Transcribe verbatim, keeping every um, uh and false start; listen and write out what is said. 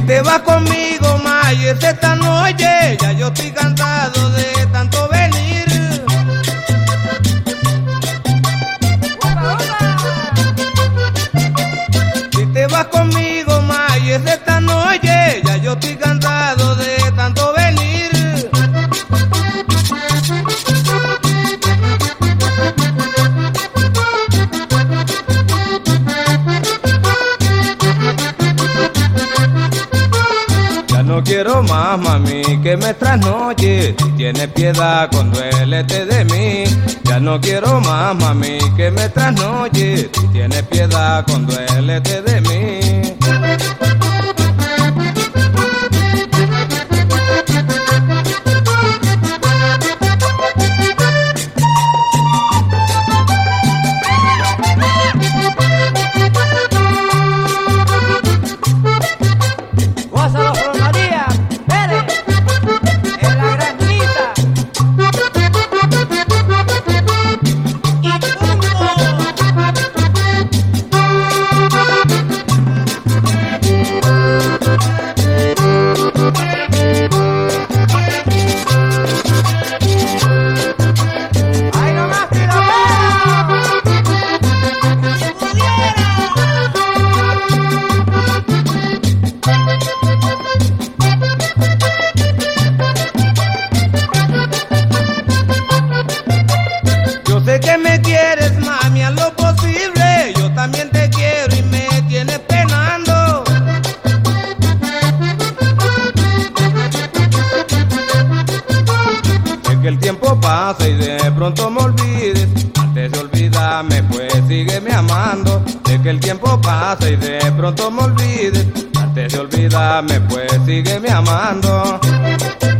te vas conmigo, Mayes, esta noche, ya yo estoy cansado de tanto venir. Si te vas conmigo, Mayes, esta noche, ya yo estoy cansado de tanto venir. No quiero más, mami, que me trasnoche. Si tienes piedad, conduélete de mí. Ya no quiero más, mami, que me trasnoche. Si tienes piedad, conduélete de mí. Sé que me quieres, mami, a lo posible. Yo también te quiero y me tienes penando. Sé que el tiempo pasa y de pronto me olvides. Antes de olvidarme, pues sígueme amando. Sé que el tiempo pasa y de pronto me olvides. Antes de olvidarme, pues sígueme amando.